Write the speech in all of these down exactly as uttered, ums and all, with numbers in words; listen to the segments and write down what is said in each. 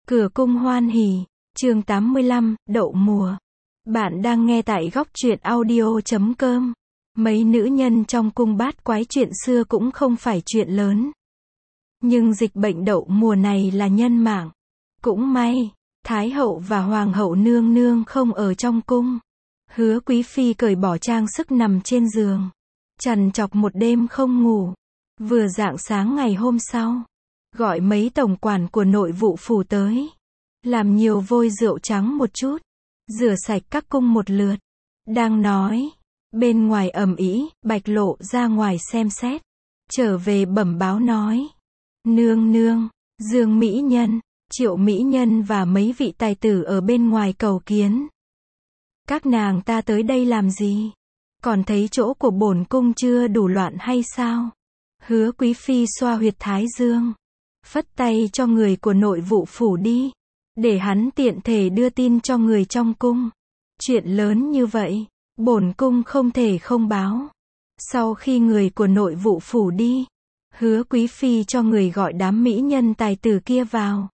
Cửa cung hoan hỉ, chương tám mươi lăm, đậu mùa. Bạn đang nghe tại góc truyện audio chấm com. Mấy nữ nhân trong cung bát quái chuyện xưa cũng không phải chuyện lớn. Nhưng dịch bệnh đậu mùa này là nhân mạng. Cũng may, Thái hậu và Hoàng hậu nương nương không ở trong cung. Hứa Quý Phi cởi bỏ trang sức nằm trên giường. Trằn trọc một đêm không ngủ. Vừa rạng sáng ngày hôm sau, gọi mấy tổng quản của nội vụ phủ tới. Làm nhiều vôi rượu trắng một chút. Rửa sạch các cung một lượt. Đang nói. Bên ngoài ầm ĩ, Bạch Lộ ra ngoài xem xét. Trở về bẩm báo nói. Nương nương, Dương Mỹ Nhân, Triệu Mỹ Nhân và mấy vị tài tử ở bên ngoài cầu kiến. Các nàng ta tới đây làm gì? Còn thấy chỗ của bổn cung chưa đủ loạn hay sao? Hứa Quý Phi xoa huyệt thái dương. Phất tay cho người của nội vụ phủ đi. Để hắn tiện thể đưa tin cho người trong cung. Chuyện lớn như vậy, bổn cung không thể không báo. Sau khi người của nội vụ phủ đi, Hứa Quý Phi cho người gọi đám mỹ nhân tài tử kia vào.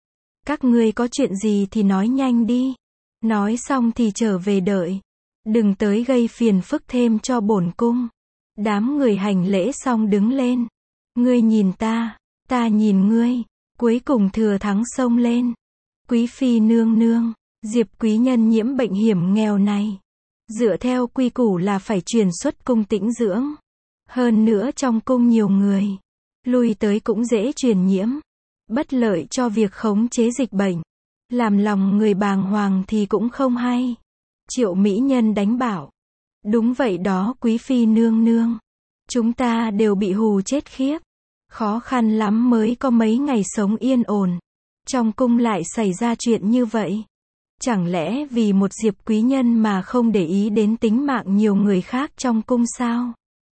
Các ngươi có chuyện gì thì nói nhanh đi. Nói xong thì trở về đợi. Đừng tới gây phiền phức thêm cho bổn cung. Đám người hành lễ xong đứng lên. Ngươi nhìn ta, ta nhìn ngươi. Cuối cùng thừa thắng xông lên. Quý Phi nương nương, Diệp quý nhân nhiễm bệnh hiểm nghèo này. Dựa theo quy củ là phải truyền xuất cung tĩnh dưỡng. Hơn nữa trong cung nhiều người. Lui tới cũng dễ truyền nhiễm. Bất lợi cho việc khống chế dịch bệnh. Làm lòng người bàng hoàng thì cũng không hay. Triệu Mỹ Nhân đánh bảo. Đúng vậy đó Quý Phi nương nương. Chúng ta đều bị hù chết khiếp. Khó khăn lắm mới có mấy ngày sống yên ổn. Trong cung lại xảy ra chuyện như vậy. Chẳng lẽ vì một Diệp quý nhân mà không để ý đến tính mạng nhiều người khác trong cung sao?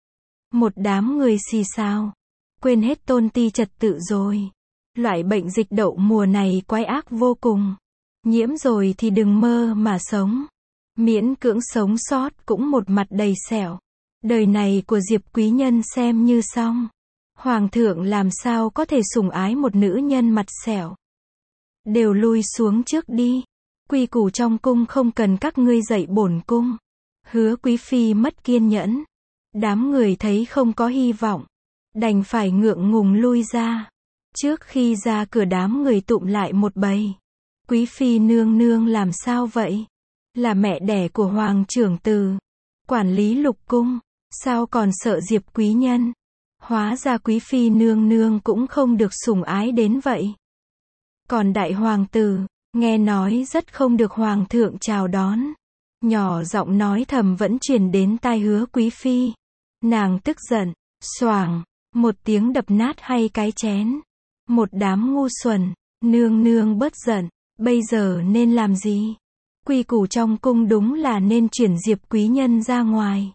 Một đám người xì xào. Quên hết tôn ti trật tự rồi. Loại bệnh dịch đậu mùa này quái ác vô cùng. Nhiễm rồi thì đừng mơ mà sống. Miễn cưỡng sống sót cũng một mặt đầy sẹo. Đời này của Diệp quý nhân xem như xong. Hoàng thượng làm sao có thể sủng ái một nữ nhân mặt sẹo. Đều lui xuống trước đi. Quy củ trong cung không cần các ngươi dạy bổn cung. Hứa Quý Phi mất kiên nhẫn. Đám người thấy không có hy vọng. Đành phải ngượng ngùng lui ra. Trước khi ra cửa đám người tụm lại một bầy. Quý Phi nương nương làm sao vậy? Là mẹ đẻ của Hoàng trưởng từ. Quản lý lục cung. Sao còn sợ Diệp quý nhân? Hóa ra Quý Phi nương nương cũng không được sủng ái đến vậy. Còn đại hoàng tử, nghe nói rất không được hoàng thượng chào đón. Nhỏ giọng nói thầm vẫn truyền đến tai Hứa Quý Phi. Nàng tức giận, xoảng, một tiếng đập nát hay cái chén. Một đám ngu xuẩn, nương nương bớt giận, bây giờ nên làm gì? Quy củ trong cung đúng là nên chuyển Diệp quý nhân ra ngoài.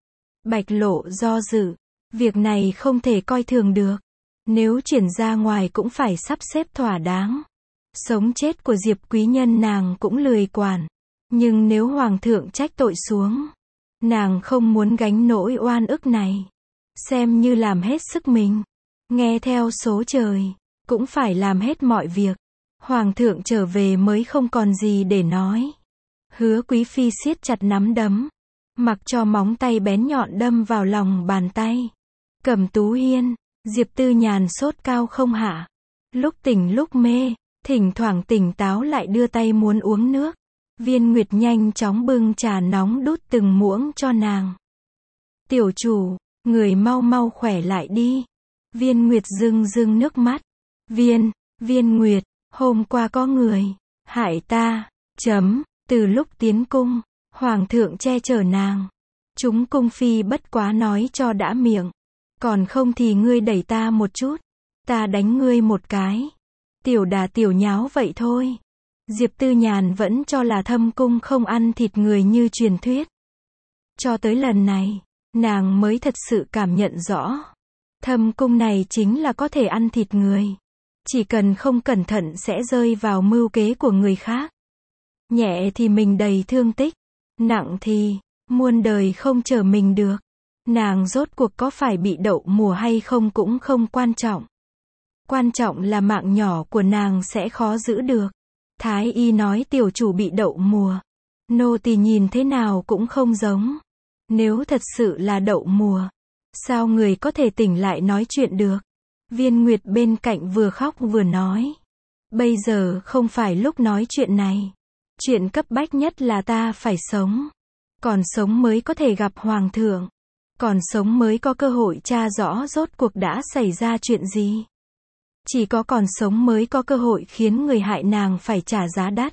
Bạch Lộ do dự, việc này không thể coi thường được. Nếu chuyển ra ngoài cũng phải sắp xếp thỏa đáng. Sống chết của Diệp quý nhân nàng cũng lười quản. Nhưng nếu hoàng thượng trách tội xuống, nàng không muốn gánh nỗi oan ức này. Xem như làm hết sức mình. Nghe theo số trời, cũng phải làm hết mọi việc. Hoàng thượng trở về mới không còn gì để nói. Hứa Quý Phi siết chặt nắm đấm. Mặc cho móng tay bén nhọn đâm vào lòng bàn tay. Cẩm Tú Hiên, Diệp Tư Nhàn sốt cao không hạ. Lúc tỉnh lúc mê, thỉnh thoảng tỉnh táo lại đưa tay muốn uống nước. Viên Nguyệt nhanh chóng bưng trà nóng đút từng muỗng cho nàng. Tiểu chủ, người mau mau khỏe lại đi. Viên Nguyệt rưng rưng nước mắt. Viên, Viên Nguyệt, hôm qua có người hại ta, chấm, từ lúc tiến cung, hoàng thượng che chở nàng. Chúng cung phi bất quá nói cho đã miệng. Còn không thì ngươi đẩy ta một chút, ta đánh ngươi một cái. Tiểu đà tiểu nháo vậy thôi. Diệp Tư Nhàn vẫn cho là thâm cung không ăn thịt người như truyền thuyết. Cho tới lần này, nàng mới thật sự cảm nhận rõ. Thâm cung này chính là có thể ăn thịt người. Chỉ cần không cẩn thận sẽ rơi vào mưu kế của người khác. Nhẹ thì mình đầy thương tích. Nặng thì, muôn đời không chở mình được. Nàng rốt cuộc có phải bị đậu mùa hay không cũng không quan trọng. Quan trọng là mạng nhỏ của nàng sẽ khó giữ được. Thái y nói tiểu chủ bị đậu mùa. Nô tỳ nhìn thế nào cũng không giống. Nếu thật sự là đậu mùa, sao người có thể tỉnh lại nói chuyện được? Viên Nguyệt bên cạnh vừa khóc vừa nói. Bây giờ không phải lúc nói chuyện này. Chuyện cấp bách nhất là ta phải sống. Còn sống mới có thể gặp Hoàng thượng. Còn sống mới có cơ hội tra rõ rốt cuộc đã xảy ra chuyện gì. Chỉ có còn sống mới có cơ hội khiến người hại nàng phải trả giá đắt.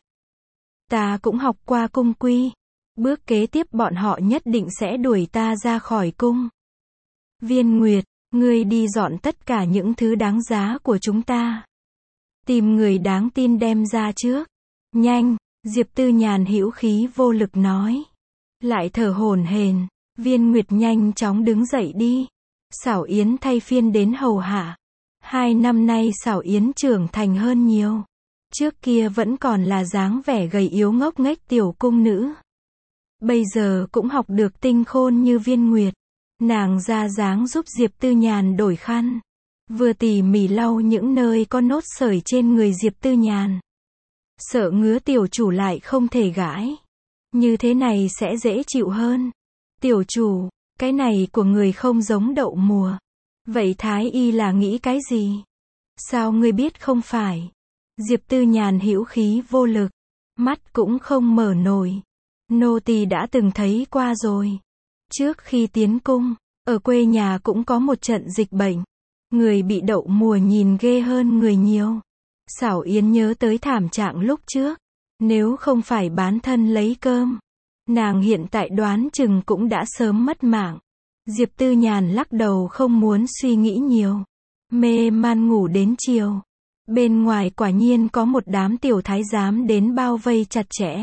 Ta cũng học qua cung quy. Bước kế tiếp bọn họ nhất định sẽ đuổi ta ra khỏi cung. Viên Nguyệt, ngươi đi dọn tất cả những thứ đáng giá của chúng ta. Tìm người đáng tin đem ra trước. Nhanh, Diệp Tư Nhàn hữu khí vô lực nói. Lại thở hổn hển. Viên Nguyệt nhanh chóng đứng dậy đi. Xảo Yến thay phiên đến hầu hạ. Hai năm nay Xảo Yến trưởng thành hơn nhiều. Trước kia vẫn còn là dáng vẻ gầy yếu ngốc nghếch tiểu cung nữ. Bây giờ cũng học được tinh khôn như Viên Nguyệt. Nàng ra dáng giúp Diệp Tư Nhàn đổi khăn. Vừa tỉ mỉ lau những nơi có nốt sởi trên người Diệp Tư Nhàn. Sợ ngứa tiểu chủ lại không thể gãi. Như thế này sẽ dễ chịu hơn. Tiểu chủ, cái này của người không giống đậu mùa. Vậy Thái y là nghĩ cái gì? Sao ngươi biết không phải? Diệp Tư Nhàn hữu khí vô lực. Mắt cũng không mở nổi. Nô tỳ đã từng thấy qua rồi. Trước khi tiến cung, ở quê nhà cũng có một trận dịch bệnh. Người bị đậu mùa nhìn ghê hơn người nhiều. Xảo Yến nhớ tới thảm trạng lúc trước. Nếu không phải bán thân lấy cơm, nàng hiện tại đoán chừng cũng đã sớm mất mạng. Diệp Tư Nhàn lắc đầu không muốn suy nghĩ nhiều. Mê man ngủ đến chiều. Bên ngoài quả nhiên có một đám tiểu thái giám đến bao vây chặt chẽ.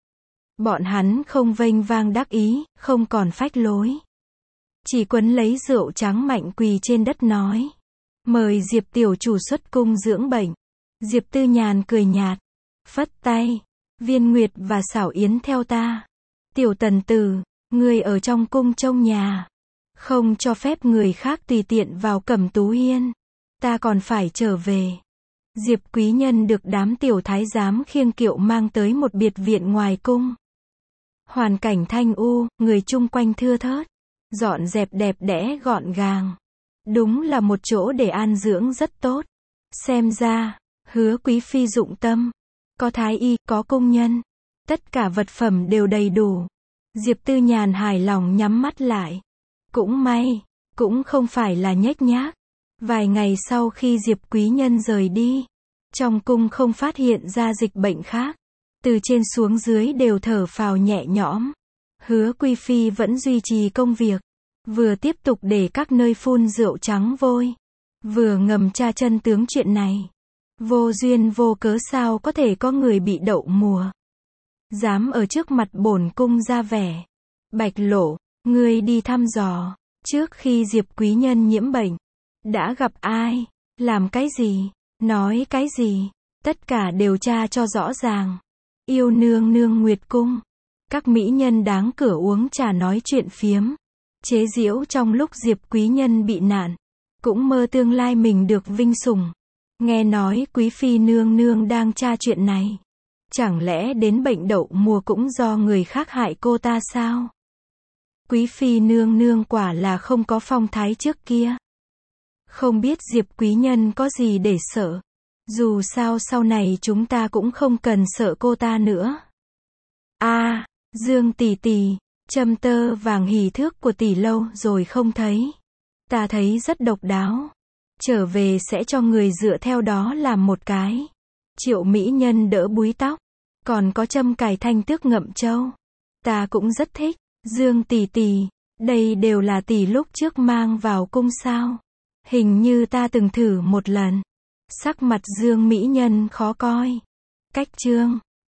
Bọn hắn không vênh vang đắc ý, không còn phách lối. Chỉ quấn lấy rượu trắng mạnh quỳ trên đất nói. Mời Diệp tiểu chủ xuất cung dưỡng bệnh. Diệp Tư Nhàn cười nhạt. Phất tay. Viên Nguyệt và Xảo Yến theo ta. Tiểu tần tử, ngươi ở trong cung trông nhà. Không cho phép người khác tùy tiện vào Cẩm Tú Hiên. Ta còn phải trở về. Diệp quý nhân được đám tiểu thái giám khiêng kiệu mang tới một biệt viện ngoài cung. Hoàn cảnh thanh u, người chung quanh thưa thớt. Dọn dẹp đẹp đẽ gọn gàng. Đúng là một chỗ để an dưỡng rất tốt. Xem ra, Hứa quý phi dụng tâm. Có thái y, có công nhân. Tất cả vật phẩm đều đầy đủ. Diệp Tư Nhàn hài lòng nhắm mắt lại. Cũng may, cũng không phải là nhếch nhác. Vài ngày sau khi Diệp quý nhân rời đi, trong cung không phát hiện ra dịch bệnh khác. Từ trên xuống dưới đều thở phào nhẹ nhõm. Hứa quý phi vẫn duy trì công việc. Vừa tiếp tục để các nơi phun rượu trắng vôi. Vừa ngầm tra chân tướng chuyện này. Vô duyên vô cớ sao có thể có người bị đậu mùa. Dám ở trước mặt bổn cung ra vẻ. Bạch Lộ, ngươi đi thăm dò. Trước khi Diệp quý nhân nhiễm bệnh. Đã gặp ai? Làm cái gì? Nói cái gì? Tất cả đều tra cho rõ ràng. Yêu nương nương Nguyệt cung. Các mỹ nhân đáng cửa uống trà nói chuyện phiếm. Chế giễu trong lúc Diệp quý nhân bị nạn. Cũng mơ tương lai mình được vinh sủng. Nghe nói quý phi nương nương đang tra chuyện này. Chẳng lẽ đến bệnh đậu mùa cũng do người khác hại cô ta sao? Quý phi nương nương quả là không có phong thái trước kia. Không biết Diệp quý nhân có gì để sợ. Dù sao sau này chúng ta cũng không cần sợ cô ta nữa. A, à, Dương tỷ tỷ, châm tơ vàng hỉ thước của tỷ lâu rồi không thấy. Ta thấy rất độc đáo. Trở về sẽ cho người dựa theo đó làm một cái. Triệu mỹ nhân đỡ búi tóc. Còn có châm cài thanh tước ngậm châu. Ta cũng rất thích. Dương tỷ tỷ, đây đều là tỷ lúc trước mang vào cung sao. Hình như ta từng thử một lần. Sắc mặt Dương mỹ nhân khó coi. Cách chương